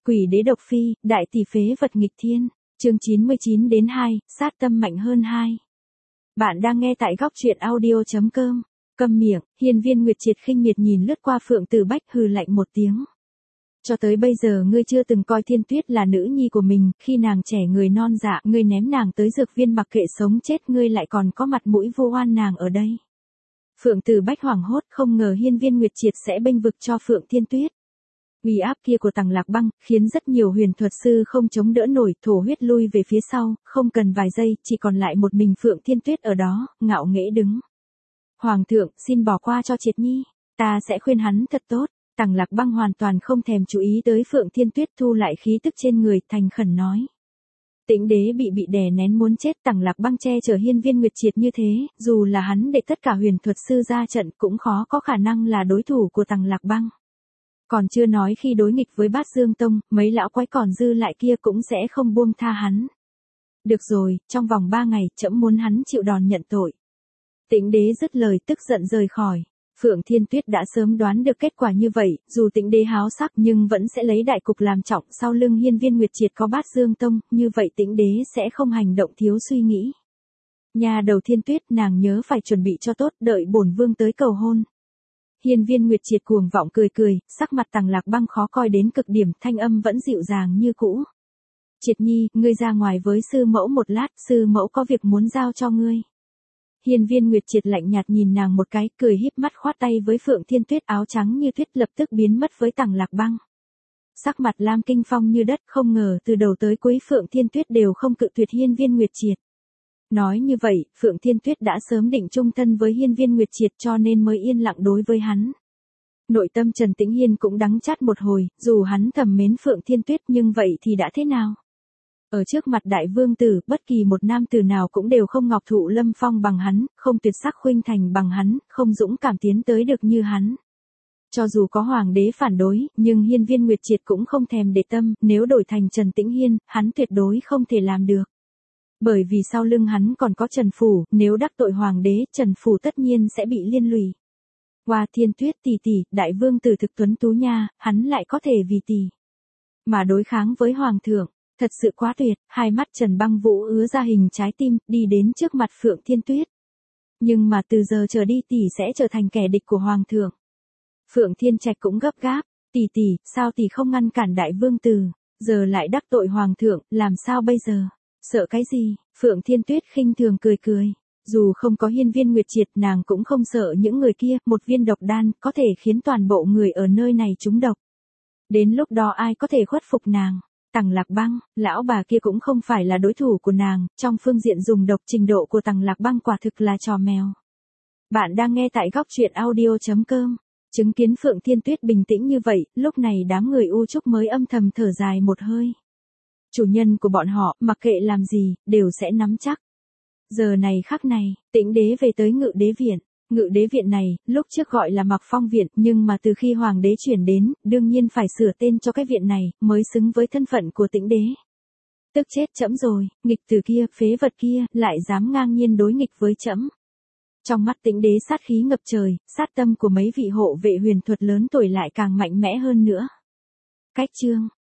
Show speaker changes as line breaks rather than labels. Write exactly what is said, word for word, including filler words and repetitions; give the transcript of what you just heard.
Quỷ đế độc phi, đại tỷ phế vật nghịch thiên. Chương chín mươi chín đến hai, sát tâm mạnh hơn hai. Bạn đang nghe tại góc truyện audio chấm com. Câm miệng, hiên viên Nguyệt Triệt khinh miệt nhìn lướt qua Phượng Tử Bách hừ lạnh một tiếng. Cho tới bây giờ ngươi chưa từng coi Thiên Tuyết là nữ nhi của mình, khi nàng trẻ người non dạ, ngươi ném nàng tới dược viên mặc kệ sống chết, ngươi lại còn có mặt mũi vu oan nàng ở đây. Phượng Tử Bách hoảng hốt, không ngờ hiên viên Nguyệt Triệt sẽ bênh vực cho Phượng Thiên Tuyết. Uy áp kia của Tằng Lạc Băng khiến rất nhiều huyền thuật sư không chống đỡ nổi, thổ huyết lui về phía sau, không cần vài giây, chỉ còn lại một mình Phượng Thiên Tuyết ở đó, ngạo nghễ đứng. Hoàng thượng, xin bỏ qua cho Triệt Nhi, ta sẽ khuyên hắn thật tốt. Tằng Lạc Băng hoàn toàn không thèm chú ý tới Phượng Thiên Tuyết, thu lại khí tức trên người, thành khẩn nói. Tĩnh đế bị bị đè nén muốn chết, Tằng Lạc Băng che chở hiên viên Nguyệt Triệt như thế, dù là hắn để tất cả huyền thuật sư ra trận cũng khó có khả năng là đối thủ của Tằng Lạc Băng. Còn chưa nói khi đối nghịch với Bát Dương Tông, mấy lão quái còn dư lại kia cũng sẽ không buông tha hắn. Được rồi, trong vòng ba ngày, trẫm muốn hắn chịu đòn nhận tội. Tĩnh đế dứt lời tức giận rời khỏi. Phượng Thiên Tuyết đã sớm đoán được kết quả như vậy, dù Tĩnh đế háo sắc nhưng vẫn sẽ lấy đại cục làm trọng, sau lưng hiên viên Nguyệt Triệt có Bát Dương Tông, như vậy Tĩnh đế sẽ không hành động thiếu suy nghĩ. Nhà đầu Thiên Tuyết, nàng nhớ phải chuẩn bị cho tốt, đợi bổn vương tới cầu hôn. Hiên viên Nguyệt Triệt cuồng vọng cười cười, sắc mặt Tằng Lạc Băng khó coi đến cực điểm, thanh âm vẫn dịu dàng như cũ. Triệt Nhi, ngươi ra ngoài với sư mẫu một lát, sư mẫu có việc muốn giao cho ngươi. Hiên viên Nguyệt Triệt lạnh nhạt nhìn nàng một cái, cười híp mắt khoát tay với Phượng Thiên Tuyết áo trắng như tuyết lập tức biến mất với Tằng Lạc Băng. Sắc mặt Lam Kinh Phong như đất, không ngờ từ đầu tới cuối Phượng Thiên Tuyết đều không cự tuyệt hiên viên Nguyệt Triệt. Nói như vậy, Phượng Thiên Tuyết đã sớm định chung thân với hiên viên Nguyệt Triệt cho nên mới yên lặng đối với hắn. Nội tâm Trần Tĩnh Hiên cũng đắng chát một hồi, dù hắn thầm mến Phượng Thiên Tuyết nhưng vậy thì đã thế nào? Ở trước mặt đại vương tử, bất kỳ một nam tử nào cũng đều không ngọc thụ lâm phong bằng hắn, không tuyệt sắc khuynh thành bằng hắn, không dũng cảm tiến tới được như hắn. Cho dù có hoàng đế phản đối, nhưng hiên viên Nguyệt Triệt cũng không thèm để tâm, nếu đổi thành Trần Tĩnh Hiên, hắn tuyệt đối không thể làm được. Bởi vì sau lưng hắn còn có Trần Phủ, nếu đắc tội hoàng đế, Trần Phủ tất nhiên sẽ bị liên lụy. Hoa Thiên Tuyết tỷ tỷ, đại vương tử thực tuấn tú nha, hắn lại có thể vì tỷ mà đối kháng với hoàng thượng, thật sự quá tuyệt. Hai mắt Trần Băng Vũ ứa ra hình trái tim, đi đến trước mặt Phượng Thiên Tuyết. Nhưng mà từ giờ trở đi tỷ sẽ trở thành kẻ địch của hoàng thượng. Phượng Thiên Trạch cũng gấp gáp, tỷ tỷ, sao tỷ không ngăn cản đại vương tử, giờ lại đắc tội hoàng thượng, làm sao bây giờ? Sợ cái gì? Phượng Thiên Tuyết khinh thường cười cười. Dù không có hiên viên Nguyệt Triệt, nàng cũng không sợ những người kia, một viên độc đan có thể khiến toàn bộ người ở nơi này trúng độc. Đến lúc đó ai có thể khuất phục nàng? Tằng Lạc Băng, lão bà kia cũng không phải là đối thủ của nàng, trong phương diện dùng độc, trình độ của Tằng Lạc Băng quả thực là trò mèo. Bạn đang nghe tại góc truyện audio chấm com. Chứng kiến Phượng Thiên Tuyết bình tĩnh như vậy, lúc này đám người U Trúc mới âm thầm thở dài một hơi. Chủ nhân của bọn họ, mặc kệ làm gì, đều sẽ nắm chắc. Giờ này khắc này, Tĩnh đế về tới Ngự Đế Viện. Ngự Đế Viện này, lúc trước gọi là Mặc Phong Viện, nhưng mà từ khi Hoàng đế chuyển đến, đương nhiên phải sửa tên cho cái viện này, mới xứng với thân phận của Tĩnh đế. Tức chết trẫm rồi, nghịch tử kia, phế vật kia, lại dám ngang nhiên đối nghịch với trẫm. Trong mắt Tĩnh đế sát khí ngập trời, sát tâm của mấy vị hộ vệ huyền thuật lớn tuổi lại càng mạnh mẽ hơn nữa. Cách chương